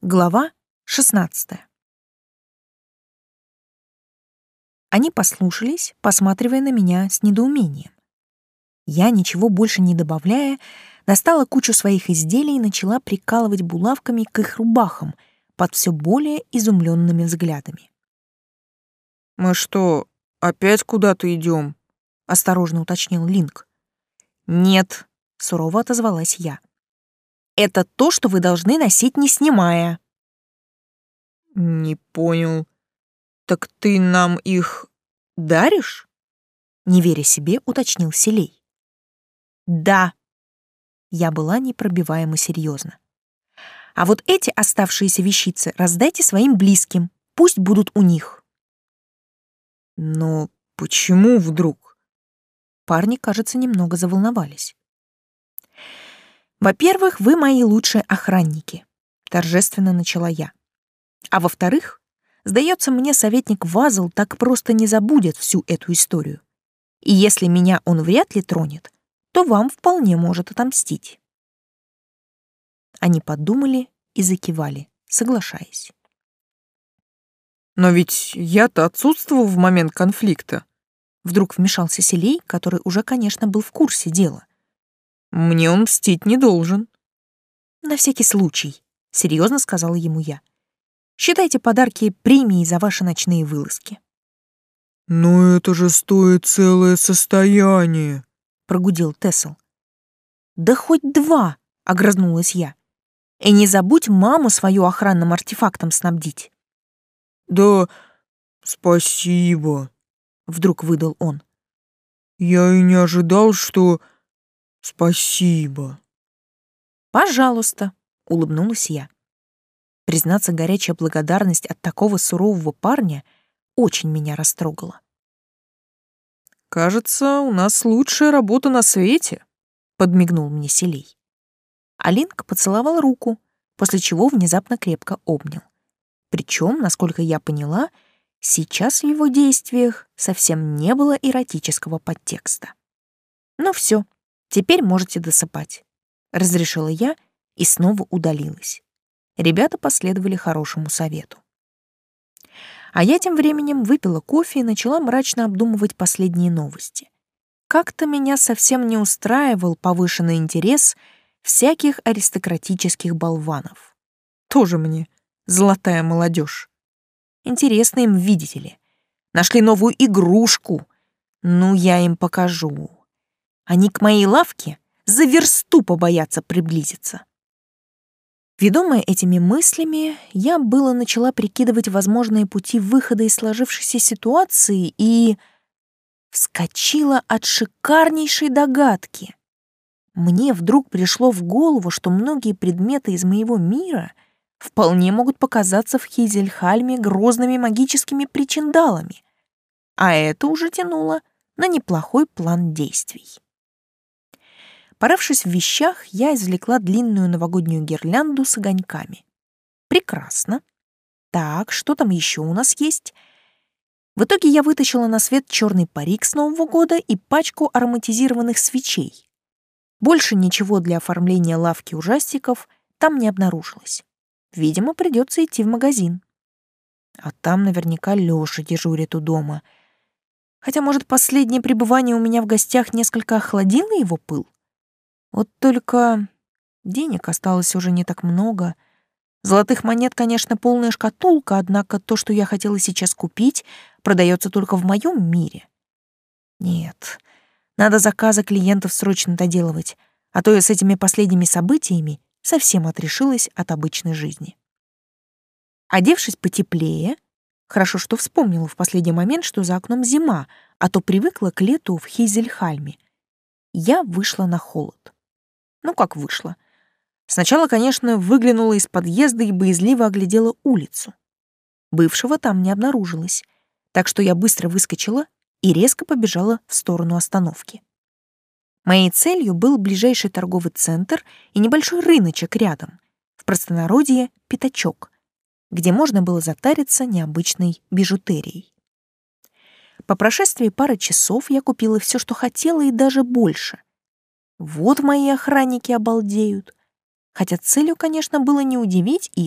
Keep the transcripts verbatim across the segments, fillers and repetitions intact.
Глава шестнадцатая. Они послушались, посматривая на меня с недоумением. Я, ничего больше не добавляя, достала кучу своих изделий и начала прикалывать булавками к их рубахам под все более изумленными взглядами. «Мы что, опять куда-то идем?» — осторожно уточнил Линк. «Нет», — сурово отозвалась я. «Это то, что вы должны носить, не снимая». «Не понял. Так ты нам их даришь?» Не веря себе, уточнил Селей. «Да». Я была непробиваемо серьезна. «А вот эти оставшиеся вещицы раздайте своим близким, пусть будут у них». «Но почему вдруг?» Парни, кажется, немного заволновались. «Во-первых, вы мои лучшие охранники», — торжественно начала я. «А во-вторых, сдается мне, советник Вазл так просто не забудет всю эту историю. И если меня он вряд ли тронет, то вам вполне может отомстить». Они подумали и закивали, соглашаясь. «Но ведь я-то отсутствовал в момент конфликта». Вдруг вмешался Селей, который уже, конечно, был в курсе дела. «Мне он мстить не должен». «На всякий случай», — серьезно сказала ему я. «Считайте подарки премией за ваши ночные вылазки». «Но это же стоит целое состояние», — прогудел Тесл. «Да хоть два», — огрызнулась я. «И не забудь маму свою охранным артефактом снабдить». «Да спасибо», — вдруг выдал он. «Я и не ожидал, что... Спасибо». «Пожалуйста», — улыбнулась я. Признаться, горячая благодарность от такого сурового парня очень меня растрогала. «Кажется, у нас лучшая работа на свете», — подмигнул мне Селей. Алинка поцеловал руку, после чего внезапно крепко обнял. Причем, насколько я поняла, сейчас в его действиях совсем не было эротического подтекста. «Ну все, теперь можете досыпать», — разрешила я и снова удалилась. Ребята последовали хорошему совету. А я тем временем выпила кофе и начала мрачно обдумывать последние новости. Как-то меня совсем не устраивал повышенный интерес всяких аристократических болванов. Тоже мне золотая молодежь. Интересно им, видите ли. Нашли новую игрушку. Ну, я им покажу. Они к моей лавке за версту побоятся приблизиться. Ведомая этими мыслями, я было начала прикидывать возможные пути выхода из сложившейся ситуации и вскочила от шикарнейшей догадки. Мне вдруг пришло в голову, что многие предметы из моего мира вполне могут показаться в Хизельхальме грозными магическими причиндалами, а это уже тянуло на неплохой план действий. Порывшись в вещах, я извлекла длинную новогоднюю гирлянду с огоньками. Прекрасно. Так, что там еще у нас есть? В итоге я вытащила на свет черный парик с Нового года и пачку ароматизированных свечей. Больше ничего для оформления лавки ужастиков там не обнаружилось. Видимо, придется идти в магазин. А там наверняка Лёша дежурит у дома. Хотя, может, последнее пребывание у меня в гостях несколько охладило его пыл? Вот только денег осталось уже не так много. Золотых монет, конечно, полная шкатулка, однако то, что я хотела сейчас купить, продается только в моем мире. Нет, надо заказы клиентов срочно доделывать, а то я с этими последними событиями совсем отрешилась от обычной жизни. Одевшись потеплее, хорошо, что вспомнила в последний момент, что за окном зима, а то привыкла к лету в Хизельхальме, я вышла на холод. Ну, как вышла. Сначала, конечно, выглянула из подъезда и боязливо оглядела улицу. Бывшего там не обнаружилось, так что я быстро выскочила и резко побежала в сторону остановки. Моей целью был ближайший торговый центр и небольшой рыночек рядом, в простонародье пятачок, где можно было затариться необычной бижутерией. По прошествии пары часов я купила все, что хотела, и даже больше. Вот мои охранники обалдеют. Хотя целью, конечно, было не удивить их,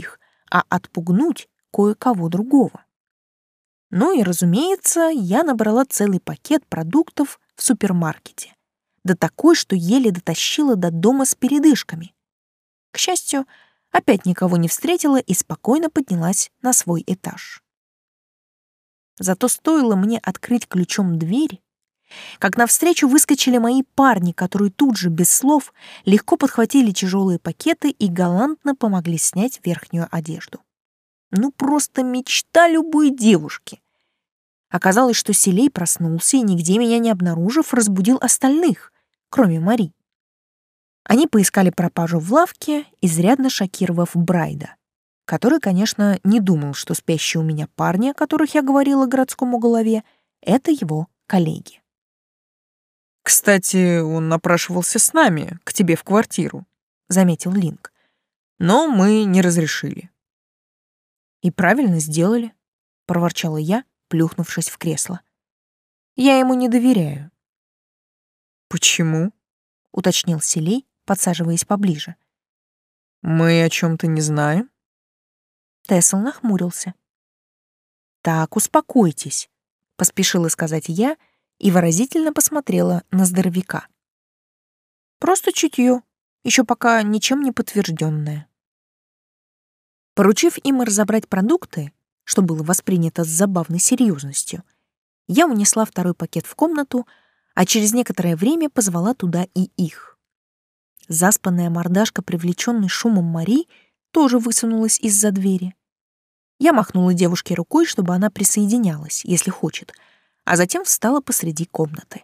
а отпугнуть кое-кого другого. Ну и, разумеется, я набрала целый пакет продуктов в супермаркете. Да такой, что еле дотащила до дома с передышками. К счастью, опять никого не встретила и спокойно поднялась на свой этаж. Зато стоило мне открыть ключом дверь, как навстречу выскочили мои парни, которые тут же, без слов, легко подхватили тяжелые пакеты и галантно помогли снять верхнюю одежду. Ну, просто мечта любой девушки. Оказалось, что Селей проснулся и, нигде меня не обнаружив, разбудил остальных, кроме Мари. Они поискали пропажу в лавке, изрядно шокировав Брайда, который, конечно, не думал, что спящие у меня парни, о которых я говорила городскому голове, это его коллеги. «Кстати, он напрашивался с нами, к тебе в квартиру», — заметил Линк. «Но мы не разрешили». «И правильно сделали», — проворчала я, плюхнувшись в кресло. «Я ему не доверяю». «Почему?» — уточнил Селей, подсаживаясь поближе. «Мы о чем-то не знаем?» Тессел нахмурился. «Так, успокойтесь», — поспешила сказать я и выразительно посмотрела на здоровяка. «Просто чутье, еще пока ничем не подтвержденное». Поручив им разобрать продукты, что было воспринято с забавной серьезностью, я унесла второй пакет в комнату, а через некоторое время позвала туда и их. Заспанная мордашка, привлеченной шумом Мари, тоже высунулась из-за двери. Я махнула девушке рукой, чтобы она присоединялась, если хочет, а затем встала посреди комнаты.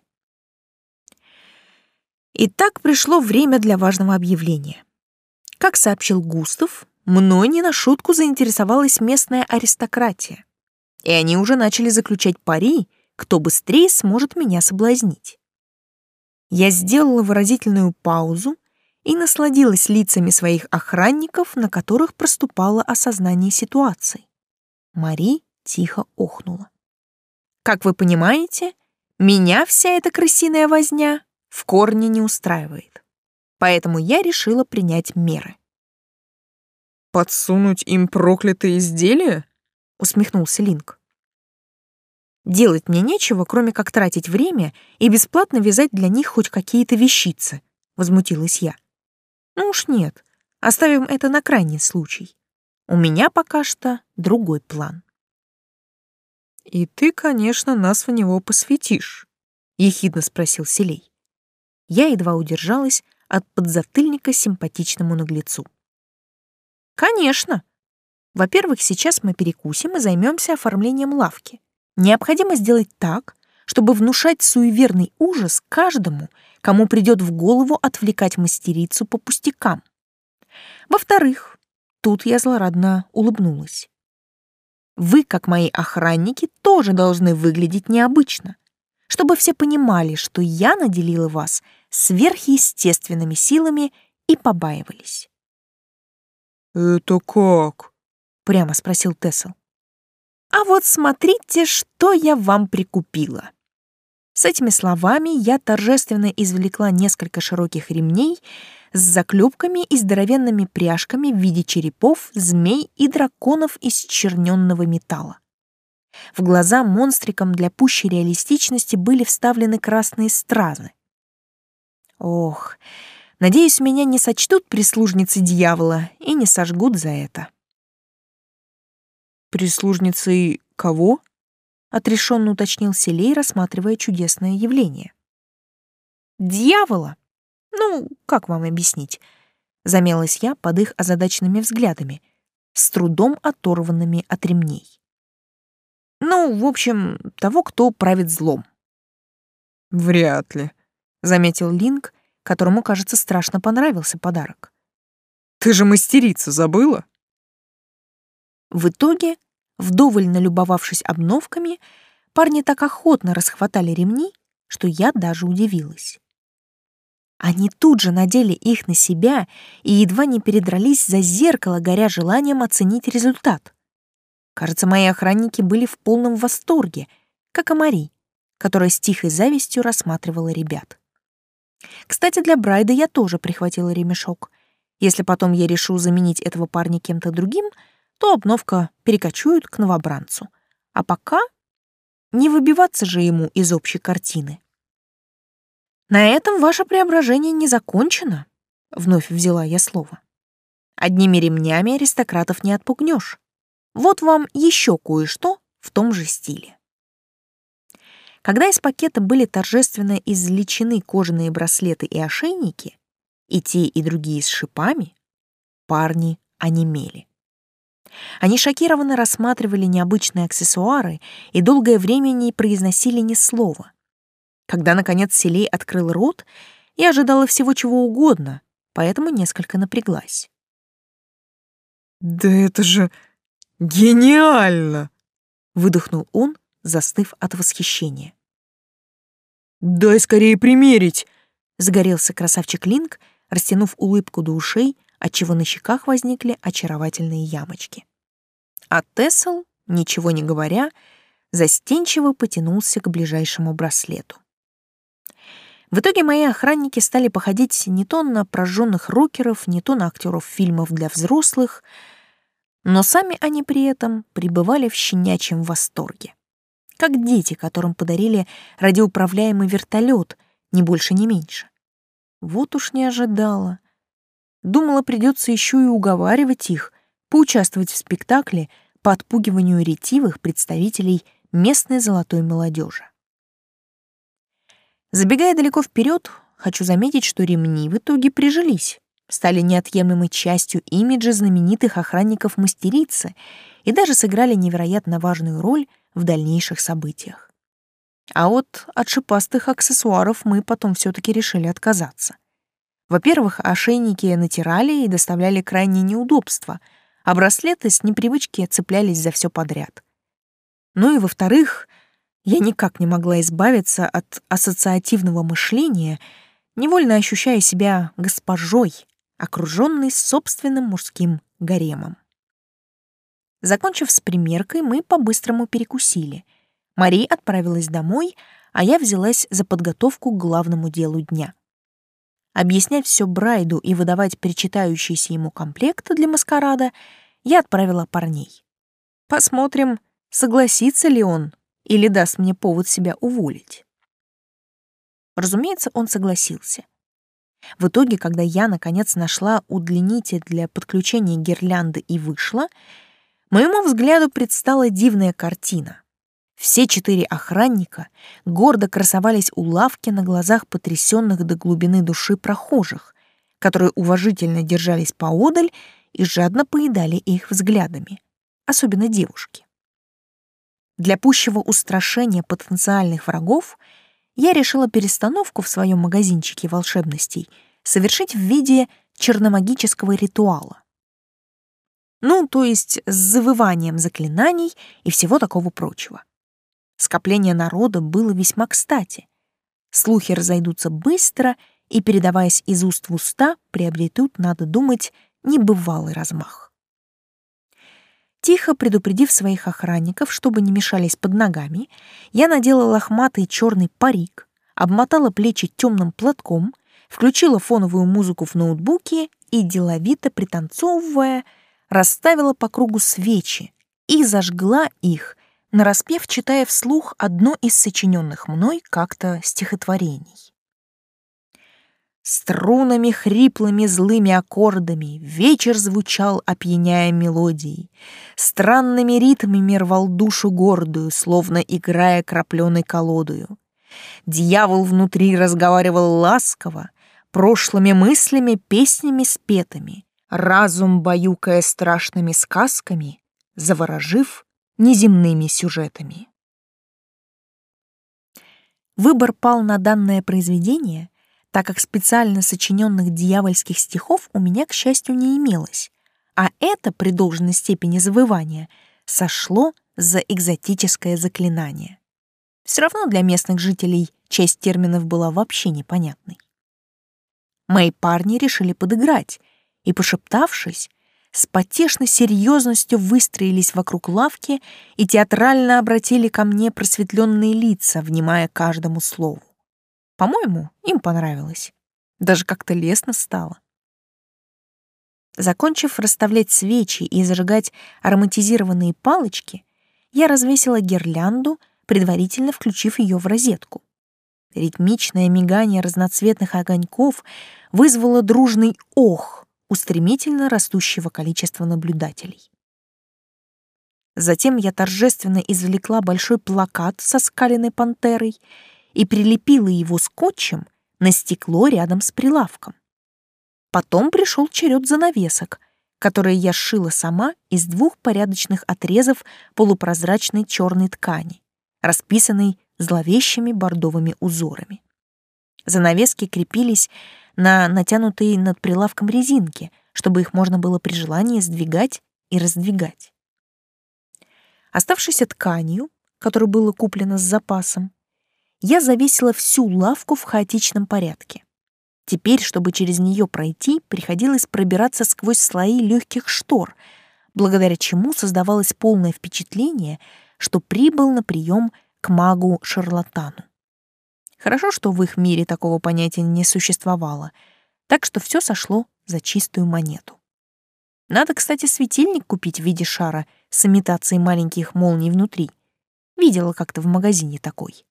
Итак, пришло время для важного объявления. Как сообщил Густав, мной не на шутку заинтересовалась местная аристократия, и они уже начали заключать пари, кто быстрее сможет меня соблазнить. Я сделала выразительную паузу и насладилась лицами своих охранников, на которых проступало осознание ситуации. Мари тихо охнула. Как вы понимаете, меня вся эта крысиная возня в корне не устраивает, поэтому я решила принять меры. «Подсунуть им проклятые изделия?» — усмехнулся Линк. «Делать мне нечего, кроме как тратить время и бесплатно вязать для них хоть какие-то вещицы», — возмутилась я. «Ну уж нет, оставим это на крайний случай. У меня пока что другой план». «И ты, конечно, нас в него посвятишь», — ехидно спросил Селей. Я едва удержалась от подзатыльника симпатичному наглецу. «Конечно. Во-первых, сейчас мы перекусим и займемся оформлением лавки. Необходимо сделать так, чтобы внушать суеверный ужас каждому, кому придет в голову отвлекать мастерицу по пустякам. Во-вторых, тут я злорадно улыбнулась. Вы, как мои охранники, тоже должны выглядеть необычно, чтобы все понимали, что я наделила вас сверхъестественными силами и побаивались». «Это как?» — прямо спросил Тессел. «А вот смотрите, что я вам прикупила». С этими словами я торжественно извлекла несколько широких ремней с заклепками и здоровенными пряжками в виде черепов, змей и драконов из черненного металла. В глаза монстрикам для пущей реалистичности были вставлены красные стразы. Ох, надеюсь, меня не сочтут прислужницы дьявола и не сожгут за это. «Прислужницей кого?» — отрешенно уточнил Селей, рассматривая чудесное явление. «Дьявола! Ну, как вам объяснить?» — замялась я под их озадаченными взглядами, с трудом оторванными от ремней. «Ну, в общем, того, кто правит злом». «Вряд ли», — заметил Линк, которому, кажется, страшно понравился подарок. «Ты же мастерица, забыла?» В итоге, вдоволь налюбовавшись обновками, парни так охотно расхватали ремни, что я даже удивилась. Они тут же надели их на себя и едва не передрались за зеркало, горя желанием оценить результат. Кажется, мои охранники были в полном восторге, как и Мари, которая с тихой завистью рассматривала ребят. Кстати, для Брайда я тоже прихватила ремешок. Если потом я решу заменить этого парня кем-то другим, то обновка перекочует к новобранцу. А пока не выбиваться же ему из общей картины. На этом ваше преображение не закончено, вновь взяла я слово. Одними ремнями аристократов не отпугнешь. Вот вам еще кое-что в том же стиле. Когда из пакета были торжественно извлечены кожаные браслеты и ошейники, и те, и другие с шипами, парни онемели. Они шокированно рассматривали необычные аксессуары и долгое время не произносили ни слова. Когда, наконец, Селей открыл рот, я ожидала всего чего угодно, поэтому несколько напряглась. «Да это же гениально!» — выдохнул он, застыв от восхищения. «Дай скорее примерить!» — загорелся красавчик Линк, растянув улыбку до ушей, отчего на щеках возникли очаровательные ямочки. А Тессел, ничего не говоря, застенчиво потянулся к ближайшему браслету. В итоге мои охранники стали походить не то на прожженных рокеров, не то на актеров фильмов для взрослых, но сами они при этом пребывали в щенячьем восторге. Как дети, которым подарили радиоуправляемый вертолет, ни больше, ни меньше. Вот уж не ожидала. Думала, придется еще и уговаривать их поучаствовать в спектакле по отпугиванию ретивых представителей местной золотой молодежи. Забегая далеко вперед, хочу заметить, что ремни в итоге прижились, стали неотъемлемой частью имиджа знаменитых охранников мастерицы и даже сыграли невероятно важную роль в дальнейших событиях. А вот от шипастых аксессуаров мы потом все-таки решили отказаться. Во-первых, ошейники натирали и доставляли крайние неудобства, а браслеты с непривычки цеплялись за все подряд. Ну и во-вторых, я никак не могла избавиться от ассоциативного мышления, невольно ощущая себя госпожой, окружённой собственным мужским гаремом. Закончив с примеркой, мы по-быстрому перекусили. Мари отправилась домой, а я взялась за подготовку к главному делу дня. Объяснять все Брайду и выдавать причитающиеся ему комплекты для маскарада я отправила парней. Посмотрим, согласится ли он или даст мне повод себя уволить. Разумеется, он согласился. В итоге, когда я, наконец, нашла удлинитель для подключения гирлянды и вышла, моему взгляду предстала дивная картина. Все четыре охранника гордо красовались у лавки на глазах потрясенных до глубины души прохожих, которые уважительно держались поодаль и жадно поедали их взглядами, особенно девушки. Для пущего устрашения потенциальных врагов я решила перестановку в своем магазинчике волшебностей совершить в виде черномагического ритуала. Ну, то есть с завыванием заклинаний и всего такого прочего. Скопление народа было весьма кстати. Слухи разойдутся быстро и, передаваясь из уст в уста, приобретут, надо думать, небывалый размах. Тихо предупредив своих охранников, чтобы не мешались под ногами, я надела лохматый черный парик, обмотала плечи темным платком, включила фоновую музыку в ноутбуке и, деловито пританцовывая, расставила по кругу свечи и зажгла их, нараспев читая вслух одно из сочиненных мной как-то стихотворений. Струнами хриплыми злыми аккордами вечер звучал, опьяняя мелодией, странными ритмами рвал душу гордую, словно играя крапленой колодою. Дьявол внутри разговаривал ласково, прошлыми мыслями, песнями спетыми, разум баюкая страшными сказками, заворожив неземными сюжетами. Выбор пал на данное произведение, так как специально сочиненных дьявольских стихов у меня, к счастью, не имелось, а это при должной степени завывания сошло за экзотическое заклинание. Все равно для местных жителей часть терминов была вообще непонятной. Мои парни решили подыграть и, пошептавшись, с потешной серьезностью выстроились вокруг лавки и театрально обратили ко мне просветленные лица, внимая каждому слову. По-моему, им понравилось. Даже как-то лестно стало. Закончив расставлять свечи и зажигать ароматизированные палочки, я развесила гирлянду, предварительно включив ее в розетку. Ритмичное мигание разноцветных огоньков вызвало дружный ох у стремительно растущего количества наблюдателей. Затем я торжественно извлекла большой плакат со скаленной пантерой и прилепила его скотчем на стекло рядом с прилавком. Потом пришел черед занавесок, которые я сшила сама из двух порядочных отрезов полупрозрачной черной ткани, расписанной зловещими бордовыми узорами. Занавески крепились на натянутые над прилавком резинки, чтобы их можно было при желании сдвигать и раздвигать. Оставшейся тканью, которая была куплена с запасом, я завесила всю лавку в хаотичном порядке. Теперь, чтобы через нее пройти, приходилось пробираться сквозь слои легких штор, благодаря чему создавалось полное впечатление, что прибыл на прием к магу-шарлатану. Хорошо, что в их мире такого понятия не существовало, так что все сошло за чистую монету. Надо, кстати, светильник купить в виде шара с имитацией маленьких молний внутри. Видела как-то в магазине такой.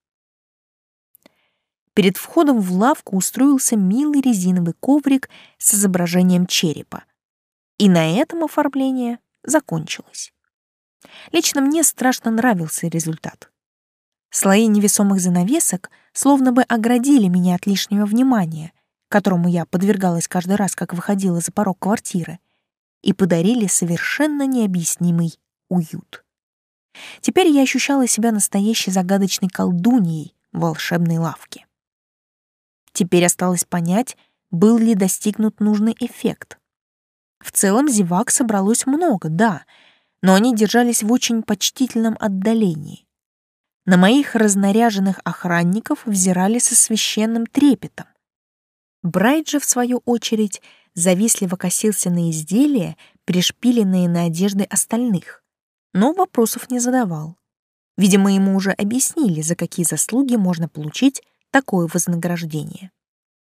Перед входом в лавку устроился милый резиновый коврик с изображением черепа. И на этом оформление закончилось. Лично мне страшно нравился результат. Слои невесомых занавесок словно бы оградили меня от лишнего внимания, которому я подвергалась каждый раз, как выходила за порог квартиры, и подарили совершенно необъяснимый уют. Теперь я ощущала себя настоящей загадочной колдуньей в волшебной лавке. Теперь осталось понять, был ли достигнут нужный эффект. В целом зевак собралось много, да, но они держались в очень почтительном отдалении. На моих разнаряженных охранников взирали со священным трепетом. Брайт же, в свою очередь, завистливо косился на изделия, пришпиленные на одежды остальных, но вопросов не задавал. Видимо, ему уже объяснили, за какие заслуги можно получить такое вознаграждение.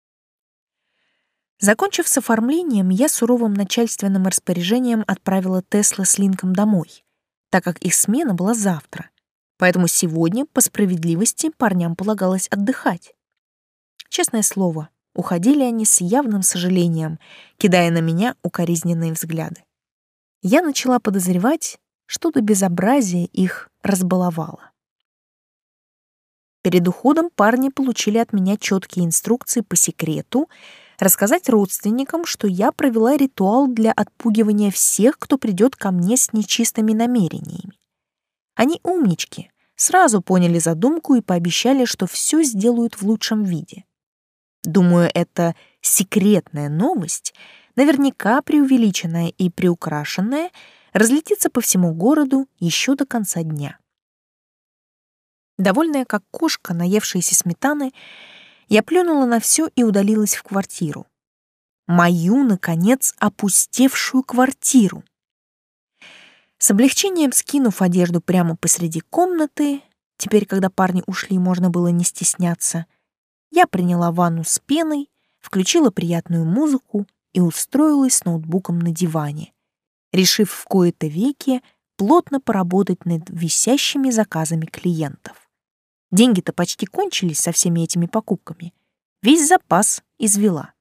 Закончив с оформлением, я суровым начальственным распоряжением отправила Тесла с Линком домой, так как их смена была завтра, поэтому сегодня, по справедливости, парням полагалось отдыхать. Честное слово, уходили они с явным сожалением, кидая на меня укоризненные взгляды. Я начала подозревать, что-то безобразие их разбаловало. Перед уходом парни получили от меня четкие инструкции по секрету рассказать родственникам, что я провела ритуал для отпугивания всех, кто придет ко мне с нечистыми намерениями. Они умнички, сразу поняли задумку и пообещали, что все сделают в лучшем виде. Думаю, эта секретная новость, наверняка преувеличенная и приукрашенная, разлетится по всему городу еще до конца дня. Довольная как кошка, наевшаяся сметаны, я плюнула на все и удалилась в квартиру. Мою, наконец, опустевшую квартиру. С облегчением скинув одежду прямо посреди комнаты, теперь, когда парни ушли, можно было не стесняться, я приняла ванну с пеной, включила приятную музыку и устроилась с ноутбуком на диване, решив в кои-то веки плотно поработать над висящими заказами клиентов. Деньги-то почти кончились со всеми этими покупками. Весь запас извела.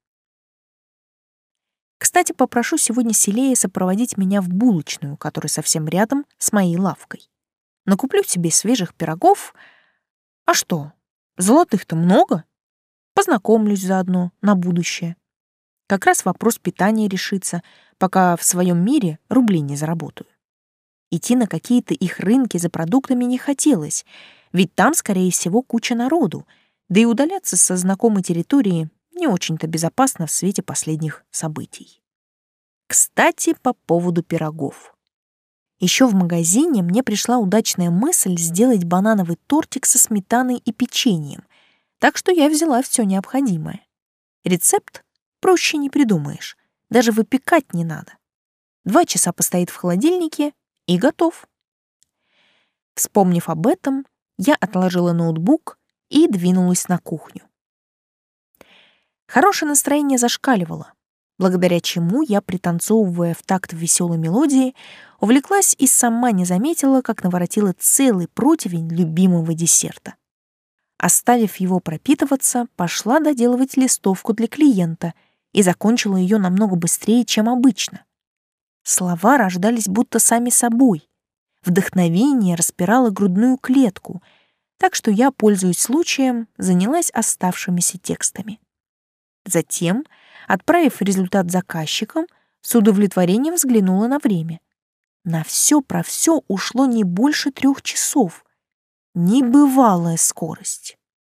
Кстати, попрошу сегодня Селея сопроводить меня в булочную, которая совсем рядом с моей лавкой. Накуплю себе свежих пирогов. А что, золотых-то много? Познакомлюсь заодно на будущее. Как раз вопрос питания решится, пока в своем мире рублей не заработаю. Идти на какие-то их рынки за продуктами не хотелось, ведь там, скорее всего, куча народу, да и удаляться со знакомой территории не очень-то безопасно в свете последних событий. Кстати, по поводу пирогов. Еще в магазине мне пришла удачная мысль сделать банановый тортик со сметаной и печеньем, так что я взяла все необходимое. Рецепт проще не придумаешь, даже выпекать не надо. Два часа постоит в холодильнике и готов. Вспомнив об этом, я отложила ноутбук и двинулась на кухню. Хорошее настроение зашкаливало. благодаря чему я, пританцовывая в такт веселой мелодии, увлеклась и сама не заметила, как наворотила целый противень любимого десерта. Оставив его пропитываться, пошла доделывать листовку для клиента и закончила ее намного быстрее, чем обычно. Слова рождались будто сами собой. Вдохновение распирало грудную клетку, так что я, пользуясь случаем, занялась оставшимися текстами. Затем, отправив результат заказчикам, с удовлетворением взглянула на время. На все про все ушло не больше трех часов. Небывалая скорость.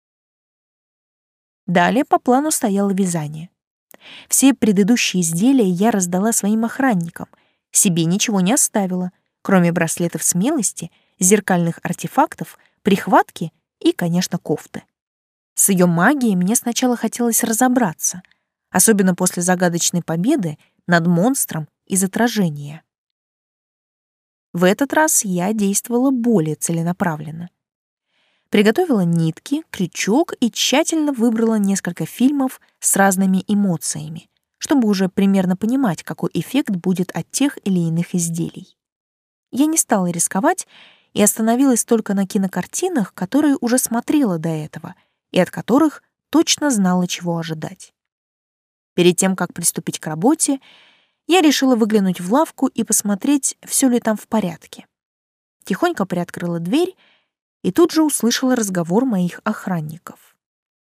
Далее по плану стояло вязание. Все предыдущие изделия я раздала своим охранникам, себе ничего не оставила, кроме браслетов смелости, зеркальных артефактов, прихватки и, конечно, кофты. С ее магией мне сначала хотелось разобраться, особенно после загадочной победы над монстром из отражения. В этот раз я действовала более целенаправленно. Приготовила нитки, крючок и тщательно выбрала несколько фильмов с разными эмоциями, чтобы уже примерно понимать, какой эффект будет от тех или иных изделий. Я не стала рисковать и остановилась только на кинокартинах, которые уже смотрела до этого и от которых точно знала, чего ожидать. Перед тем, как приступить к работе, я решила выглянуть в лавку и посмотреть, все ли там в порядке. Тихонько приоткрыла дверь и тут же услышала разговор моих охранников.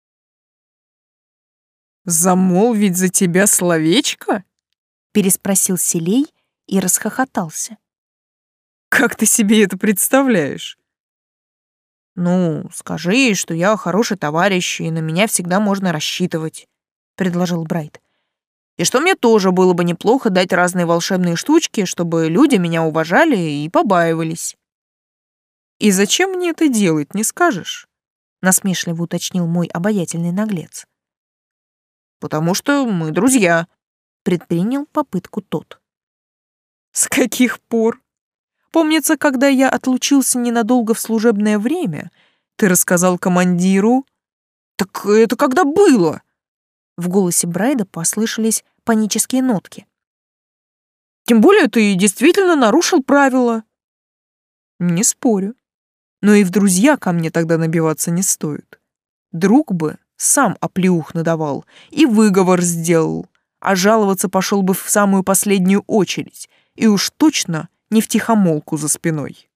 «Замолвить за тебя словечко?» — переспросил Селей и расхохотался. «Как ты себе это представляешь?» «Ну, скажи, что я хороший товарищ, и на меня всегда можно рассчитывать», — предложил Брайт. «И что мне тоже было бы неплохо дать разные волшебные штучки, чтобы люди меня уважали и побаивались». «И зачем мне это делать, не скажешь?» — насмешливо уточнил мой обаятельный наглец. «Потому что мы друзья», — предпринял попытку тот. «С каких пор? Помнится, когда я отлучился ненадолго в служебное время, ты рассказал командиру...» «Так это когда было?» В голосе Брайда послышались панические нотки. «Тем более ты действительно нарушил правила». «Не спорю. Но и в друзья ко мне тогда набиваться не стоит. Друг бы сам оплеух надавал и выговор сделал, а жаловаться пошел бы в самую последнюю очередь, и уж точно не втихомолку за спиной».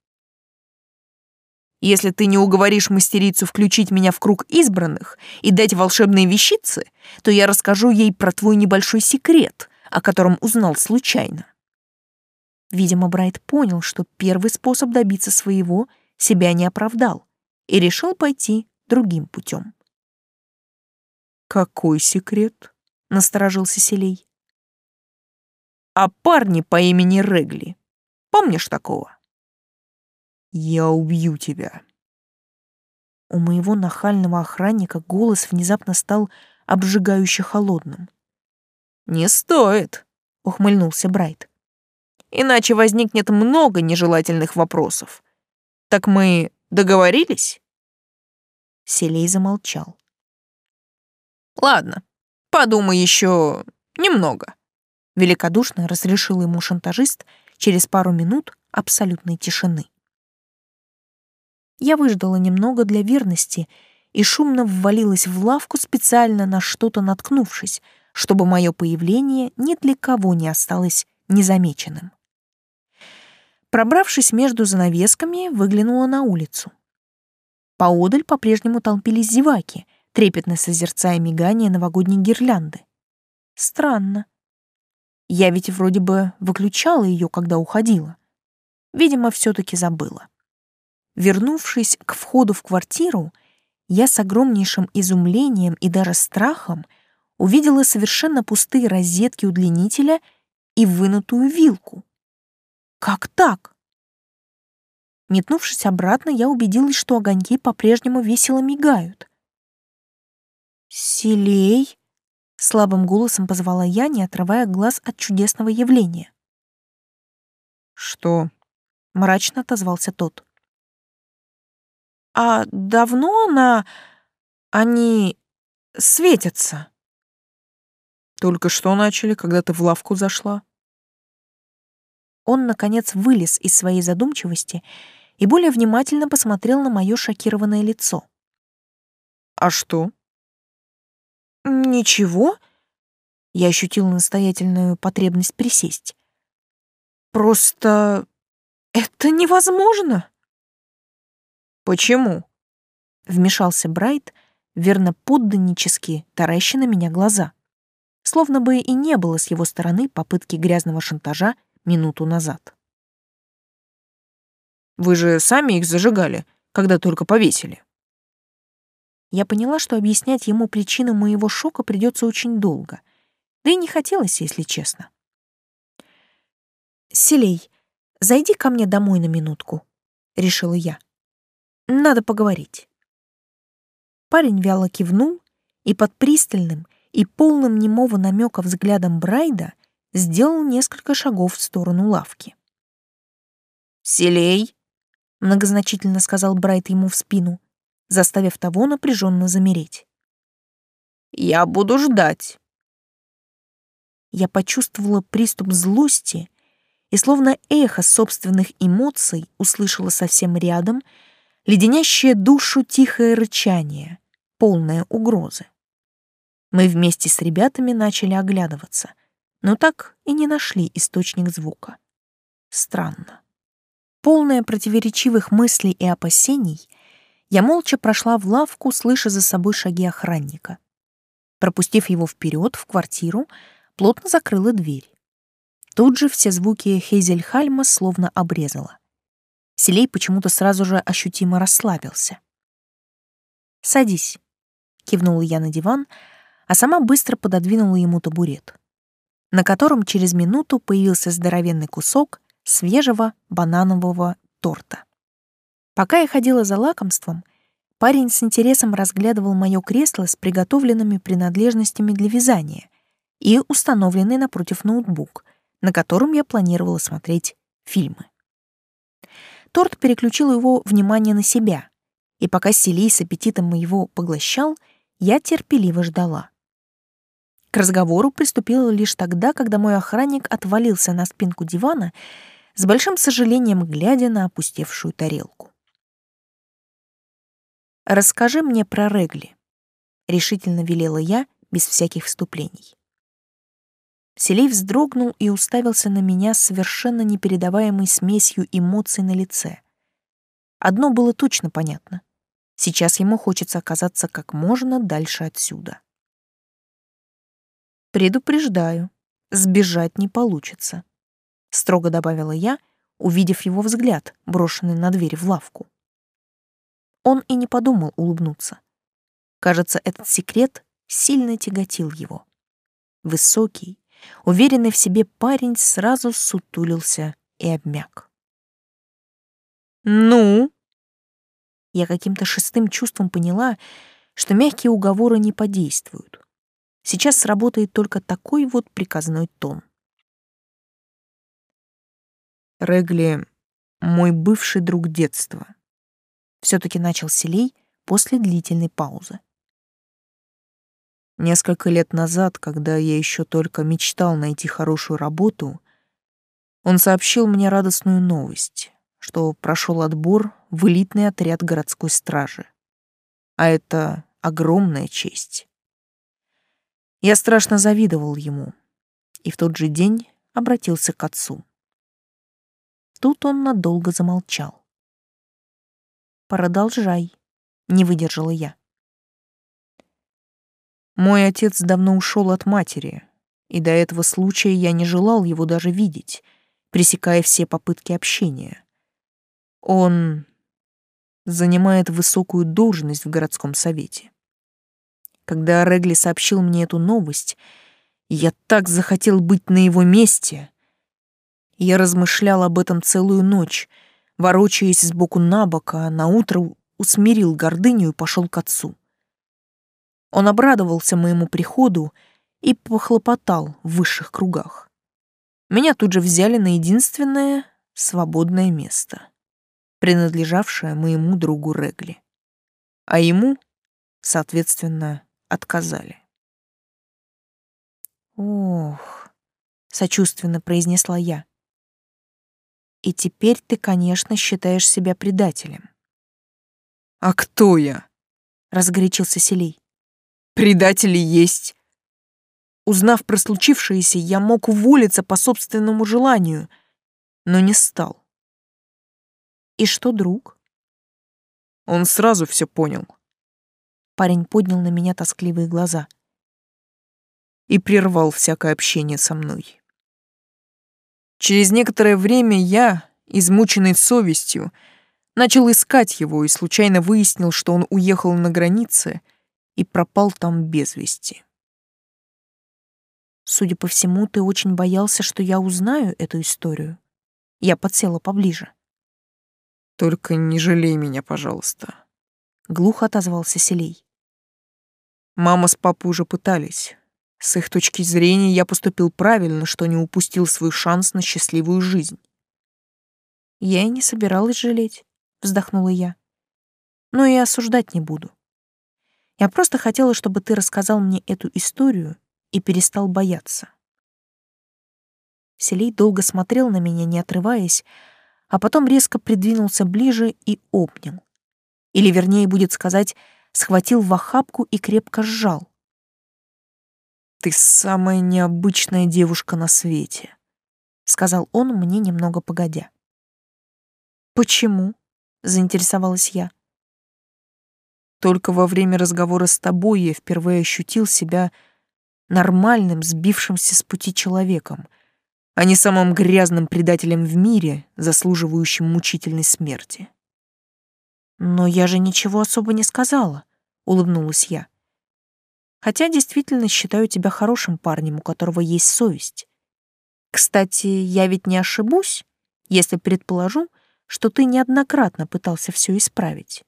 «Если ты не уговоришь мастерицу включить меня в круг избранных и дать волшебные вещицы, то я расскажу ей про твой небольшой секрет, о котором узнал случайно». Видимо, Брайт понял, что первый способ добиться своего себя не оправдал и решил пойти другим путем. «Какой секрет?» — насторожился Селей. «О парне по имени Регли. Помнишь такого?» «Я убью тебя». У моего нахального охранника голос внезапно стал обжигающе холодным. «Не стоит», — ухмыльнулся Брайт. «Иначе возникнет много нежелательных вопросов. Так мы договорились?» Селей замолчал. «Ладно, подумай еще немного», — великодушно разрешил ему шантажист через пару минут абсолютной тишины. Я выждала немного для верности и шумно ввалилась в лавку, специально на что-то наткнувшись, чтобы мое появление ни для кого не осталось незамеченным. Пробравшись между занавесками, выглянула на улицу. Поодаль по-прежнему толпились зеваки, трепетно созерцая мигание новогодней гирлянды. Странно. Я ведь вроде бы выключала ее, когда уходила. Видимо, все-таки забыла. Вернувшись к входу в квартиру, я с огромнейшим изумлением и даже страхом увидела совершенно пустые розетки удлинителя и вынутую вилку. Как так? Метнувшись обратно, я убедилась, что огоньки по-прежнему весело мигают. «Селей!» — слабым голосом позвала я, не отрывая глаз от чудесного явления. «Что?» — мрачно отозвался тот. «А давно на... они светятся?» Только что начали, когда ты в лавку зашла. Он, наконец, вылез из своей задумчивости и более внимательно посмотрел на мое шокированное лицо. А что? Ничего. Я ощутила настоятельную потребность присесть. Просто это невозможно. Почему? Вмешался Брайт, верно подданнически тараща на меня глаза, словно бы и не было с его стороны попытки грязного шантажа минуту назад. Вы же сами их зажигали, когда только повесили. Я поняла, что объяснять ему причину моего шока придется очень долго, да и не хотелось, если честно. «Селей, зайди ко мне домой на минутку», — решила я. «Надо поговорить». Парень вяло кивнул и под пристальным и полным немого намека взглядом Брайда сделал несколько шагов в сторону лавки. «Селей», — многозначительно сказал Брайд ему в спину, заставив того напряженно замереть. «Я буду ждать». Я почувствовала приступ злости и словно эхо собственных эмоций услышала совсем рядом леденящее душу тихое рычание, полное угрозы. Мы вместе с ребятами начали оглядываться, но так и не нашли источник звука. Странно. Полная противоречивых мыслей и опасений, я молча прошла в лавку, слыша за собой шаги охранника. Пропустив его вперед в квартиру, плотно закрыла дверь. Тут же все звуки Хейзельхальма словно обрезала. Селей почему-то сразу же ощутимо расслабился. «Садись», — кивнула я на диван, а сама быстро пододвинула ему табурет, на котором через минуту появился здоровенный кусок свежего бананового торта. Пока я ходила за лакомством, парень с интересом разглядывал мое кресло с приготовленными принадлежностями для вязания и установленный напротив ноутбук, на котором я планировала смотреть фильмы. Торт переключил его внимание на себя, и пока Селей с аппетитом его поглощал, я терпеливо ждала. К разговору приступила лишь тогда, когда мой охранник отвалился на спинку дивана, с большим сожалением глядя на опустевшую тарелку. «Расскажи мне про Регли», — решительно велела я, без всяких вступлений. Селей вздрогнул и уставился на меня с совершенно непередаваемой смесью эмоций на лице. Одно было точно понятно. Сейчас ему хочется оказаться как можно дальше отсюда. «Предупреждаю, сбежать не получится», — строго добавила я, увидев его взгляд, брошенный на дверь в лавку. Он и не подумал улыбнуться. Кажется, этот секрет сильно тяготил его. Высокий, уверенный в себе парень сразу сутулился и обмяк. «Ну?» Я каким-то шестым чувством поняла, что мягкие уговоры не подействуют. Сейчас сработает только такой вот приказной тон. Регли — мой бывший друг детства. Все-таки начал Селей после длительной паузы. Несколько лет назад, когда я еще только мечтал найти хорошую работу, он сообщил мне радостную новость, что прошел отбор в элитный отряд городской стражи. А это огромная честь. Я страшно завидовал ему, и в тот же день обратился к отцу. Тут он надолго замолчал. «Продолжай», — не выдержала я. Мой отец давно ушел от матери, и до этого случая я не желал его даже видеть, пресекая все попытки общения. Он занимает высокую должность в городском совете. Когда Регли сообщил мне эту новость, я так захотел быть на его месте. Я размышлял об этом целую ночь, ворочаясь сбоку на бок, а наутро усмирил гордыню и пошел к отцу. Он обрадовался моему приходу и похлопотал в высших кругах. Меня тут же взяли на единственное свободное место, принадлежавшее моему другу Регли. А ему, соответственно, отказали. Ох, сочувственно произнесла я. И теперь ты, конечно, считаешь себя предателем. А кто я? Разгорячился Селей. Предатели есть. Узнав про случившееся, я мог уволиться по собственному желанию, но не стал. И что, друг? Он сразу все понял. Парень поднял на меня тоскливые глаза. И прервал всякое общение со мной. Через некоторое время я, измученный совестью, начал искать его и случайно выяснил, что он уехал на границе и пропал там без вести. Судя по всему, ты очень боялся, что я узнаю эту историю. Я подсела поближе. Только не жалей меня, пожалуйста. Глухо отозвался Селей. Мама с папой уже пытались. С их точки зрения я поступил правильно, что не упустил свой шанс на счастливую жизнь. Я и не собиралась жалеть, вздохнула я. Но и осуждать не буду. Я просто хотела, чтобы ты рассказал мне эту историю и перестал бояться. Селей долго смотрел на меня, не отрываясь, а потом резко придвинулся ближе и обнял. Или, вернее, будет сказать, схватил в охапку и крепко сжал. «Ты самая необычная девушка на свете», — сказал он мне немного погодя. «Почему?» — заинтересовалась я. «Только во время разговора с тобой я впервые ощутил себя нормальным, сбившимся с пути человеком, а не самым грязным предателем в мире, заслуживающим мучительной смерти». «Но я же ничего особо не сказала», — улыбнулась я. «Хотя действительно считаю тебя хорошим парнем, у которого есть совесть. Кстати, я ведь не ошибусь, если предположу, что ты неоднократно пытался все исправить».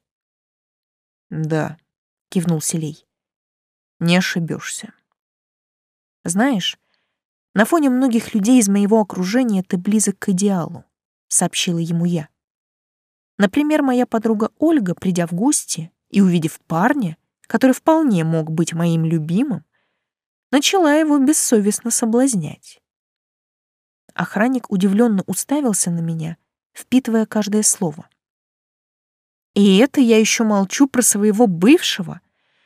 «Да», — кивнул Селей, — «не ошибешься». «Знаешь, на фоне многих людей из моего окружения ты близок к идеалу», — сообщила ему я. Например, моя подруга Ольга, придя в гости и увидев парня, который вполне мог быть моим любимым, начала его бессовестно соблазнять. Охранник удивленно уставился на меня, впитывая каждое слово. И это я еще молчу про своего бывшего.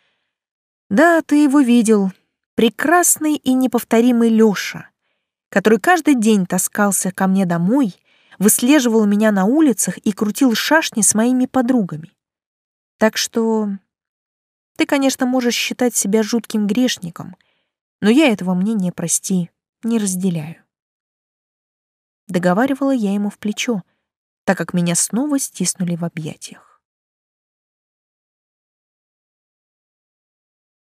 Да, ты его видел. Прекрасный и неповторимый Лёша, который каждый день таскался ко мне домой, выслеживал меня на улицах и крутил шашни с моими подругами. Так что ты, конечно, можешь считать себя жутким грешником, но я этого мнения, прости, не разделяю. Договаривала я ему в плечо, так как меня снова стиснули в объятиях.